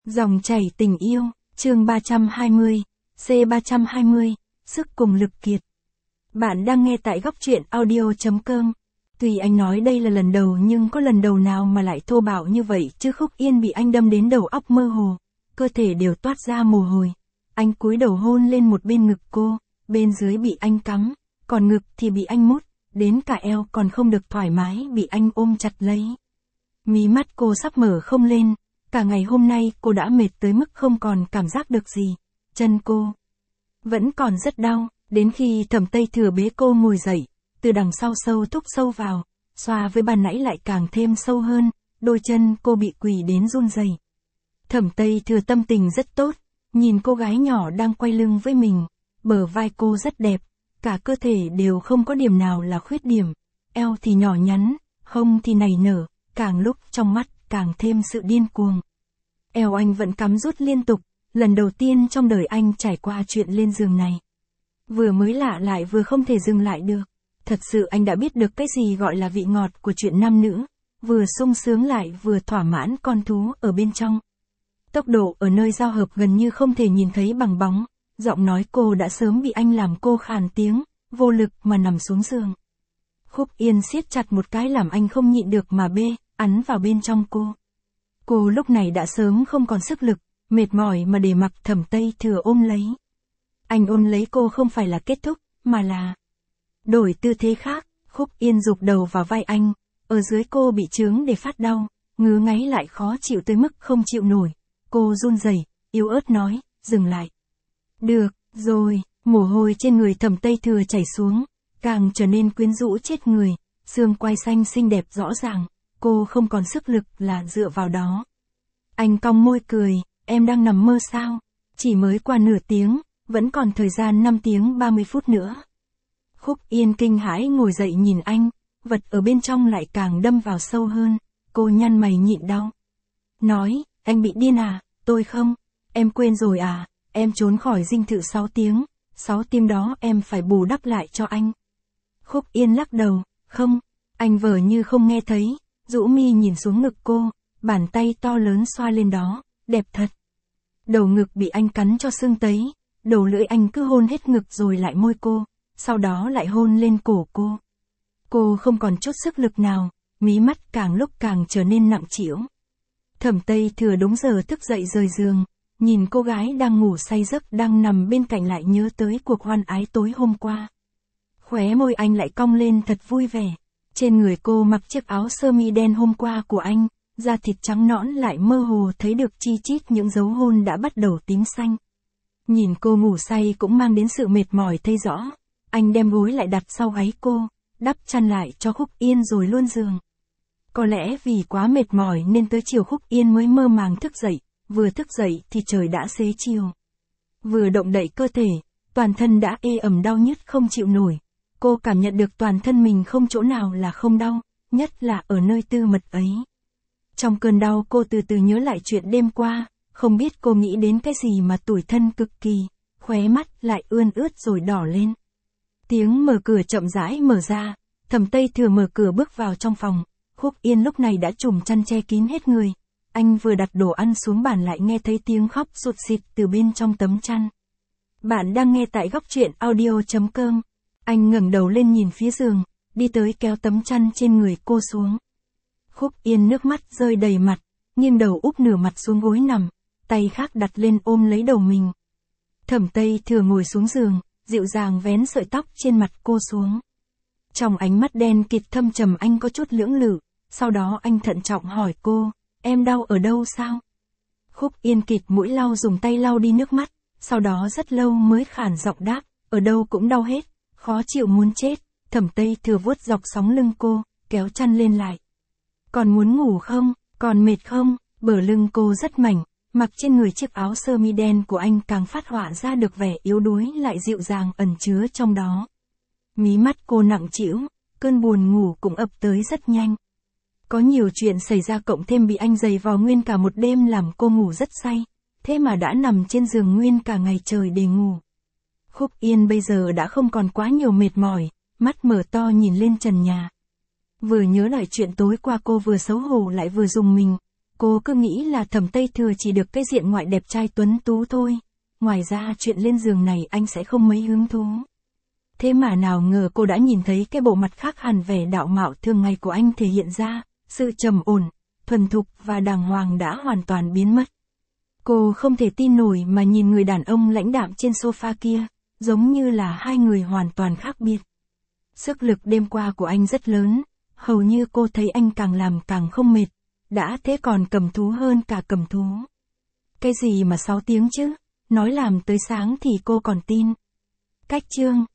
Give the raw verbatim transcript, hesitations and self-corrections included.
Dòng chảy tình yêu, chương ba trăm hai mươi, C ba trăm hai mươi, sức cùng lực kiệt. Bạn đang nghe tại góc truyện audio chấm com. Tuy anh nói đây là lần đầu nhưng có lần đầu nào mà lại thô bạo như vậy chứ. Khúc Yên bị anh đâm đến đầu óc mơ hồ, cơ thể đều toát ra mồ hôi. Anh cúi đầu hôn lên một bên ngực cô, bên dưới bị anh cắm, còn ngực thì bị anh mút, đến cả eo còn không được thoải mái bị anh ôm chặt lấy. Mí mắt cô sắp mở không lên. Cả ngày hôm nay cô đã mệt tới mức không còn cảm giác được gì. Chân cô vẫn còn rất đau, đến khi Thẩm Tây Thừa bế cô ngồi dậy, từ đằng sau sâu thúc sâu vào, xoa với ban nãy lại càng thêm sâu hơn, đôi chân cô bị quỳ đến run rẩy. Thẩm Tây Thừa tâm tình rất tốt, nhìn cô gái nhỏ đang quay lưng với mình, bờ vai cô rất đẹp, cả cơ thể đều không có điểm nào là khuyết điểm, eo thì nhỏ nhắn, hông thì nảy nở, càng lúc trong mắt càng thêm sự điên cuồng. Eo anh vẫn cắm rút liên tục, lần đầu tiên trong đời anh trải qua chuyện lên giường này. Vừa mới lạ lại vừa không thể dừng lại được. Thật sự anh đã biết được cái gì gọi là vị ngọt của chuyện nam nữ, vừa sung sướng lại vừa thỏa mãn con thú ở bên trong. Tốc độ ở nơi giao hợp gần như không thể nhìn thấy bằng bóng, giọng nói cô đã sớm bị anh làm cô khàn tiếng, vô lực mà nằm xuống giường. Khúc Yên siết chặt một cái làm anh không nhịn được mà bê, ắn vào bên trong cô. Cô lúc này đã sớm không còn sức lực, mệt mỏi mà để mặc Thẩm Tây Thừa ôm lấy. Anh ôm lấy cô không phải là kết thúc, mà là đổi tư thế khác. Khúc Yên rụt đầu vào vai anh, ở dưới cô bị chướng để phát đau, ngứa ngáy lại khó chịu tới mức không chịu nổi. Cô run rẩy, yếu ớt nói, dừng lại. Được, rồi, mồ hôi trên người Thẩm Tây Thừa chảy xuống, càng trở nên quyến rũ chết người, xương quai xanh xinh đẹp rõ ràng. Cô không còn sức lực là dựa vào đó. Anh cong môi cười, em đang nằm mơ sao? Chỉ mới qua nửa tiếng, vẫn còn thời gian năm tiếng ba mươi phút nữa. Khúc Yên kinh hãi ngồi dậy nhìn anh, vật ở bên trong lại càng đâm vào sâu hơn. Cô nhăn mày nhịn đau. Nói, anh bị điên à? Tôi không. Em quên rồi à? Em trốn khỏi dinh thự sáu tiếng, sáu tiếng đó em phải bù đắp lại cho anh. Khúc Yên lắc đầu, không. Anh vờ như không nghe thấy. Rũ mi nhìn xuống ngực cô, bàn tay to lớn xoa lên đó, đẹp thật. Đầu ngực bị anh cắn cho sưng tấy, đầu lưỡi anh cứ hôn hết ngực rồi lại môi cô, sau đó lại hôn lên cổ cô. Cô không còn chút sức lực nào, mí mắt càng lúc càng trở nên nặng trĩu. Thẩm Tây Thừa đúng giờ thức dậy rời giường, nhìn cô gái đang ngủ say giấc đang nằm bên cạnh lại nhớ tới cuộc hoan ái tối hôm qua. Khóe môi anh lại cong lên thật vui vẻ. Trên người cô mặc chiếc áo sơ mi đen hôm qua của anh, da thịt trắng nõn lại mơ hồ thấy được chi chít những dấu hôn đã bắt đầu tím xanh. Nhìn cô ngủ say cũng mang đến sự mệt mỏi thấy rõ. Anh đem gối lại đặt sau gáy cô, đắp chăn lại cho Khúc Yên rồi luôn giường. Có lẽ vì quá mệt mỏi nên tới chiều Khúc Yên mới mơ màng thức dậy, vừa thức dậy thì trời đã xế chiều. Vừa động đậy cơ thể, toàn thân đã ê ẩm đau nhức không chịu nổi. Cô cảm nhận được toàn thân mình không chỗ nào là không đau, nhất là ở nơi tư mật ấy. Trong cơn đau cô từ từ nhớ lại chuyện đêm qua, không biết cô nghĩ đến cái gì mà tủi thân cực kỳ, khóe mắt lại ươn ướt rồi đỏ lên. Tiếng mở cửa chậm rãi mở ra, Thẩm Tây Thừa mở cửa bước vào trong phòng. Khúc Yên lúc này đã trùm chăn che kín hết người. Anh vừa đặt đồ ăn xuống bàn lại nghe thấy tiếng khóc sụt sịt từ bên trong tấm chăn. Bạn đang nghe tại góc truyện audio chấm com. Anh ngẩng đầu lên nhìn phía giường, đi tới kéo tấm chăn trên người cô xuống. Khúc Yên nước mắt rơi đầy mặt, nghiêng đầu úp nửa mặt xuống gối nằm, tay khác đặt lên ôm lấy đầu mình. Thẩm Tây Thừa ngồi xuống giường, dịu dàng vén sợi tóc trên mặt cô xuống. Trong ánh mắt đen kịt thâm trầm anh có chút lưỡng lự, sau đó anh thận trọng hỏi cô, em đau ở đâu sao? Khúc Yên kịt mũi lau dùng tay lau đi nước mắt, sau đó rất lâu mới khản giọng đáp, ở đâu cũng đau hết. Khó chịu muốn chết. Thẩm Tây Thừa vuốt dọc sóng lưng cô, kéo chăn lên lại. Còn muốn ngủ không? Còn mệt không? Bờ lưng cô rất mảnh, mặc trên người chiếc áo sơ mi đen của anh càng phát họa ra được vẻ yếu đuối lại dịu dàng ẩn chứa trong đó. Mí mắt cô nặng trĩu, cơn buồn ngủ cũng ập tới rất nhanh. Có nhiều chuyện xảy ra cộng thêm bị anh giày vò nguyên cả một đêm làm cô ngủ rất say, thế mà đã nằm trên giường nguyên cả ngày trời để ngủ. Khúc Yên bây giờ đã không còn quá nhiều mệt mỏi, mắt mở to nhìn lên trần nhà. Vừa nhớ lại chuyện tối qua cô vừa xấu hổ lại vừa rùng mình. Cô cứ nghĩ là Thẩm Tây Thừa chỉ được cái diện ngoại đẹp trai tuấn tú thôi. Ngoài ra chuyện lên giường này anh sẽ không mấy hứng thú. Thế mà nào ngờ cô đã nhìn thấy cái bộ mặt khác hẳn vẻ đạo mạo thường ngày của anh thể hiện ra, sự trầm ổn, thuần thục và đàng hoàng đã hoàn toàn biến mất. Cô không thể tin nổi mà nhìn người đàn ông lãnh đạm trên sofa kia, giống như là hai người hoàn toàn khác biệt. Sức lực đêm qua của anh rất lớn, hầu như cô thấy anh càng làm càng không mệt, đã thế còn cầm thú hơn cả cầm thú. Cái gì mà sáu tiếng chứ, nói làm tới sáng thì cô còn tin. Cách chương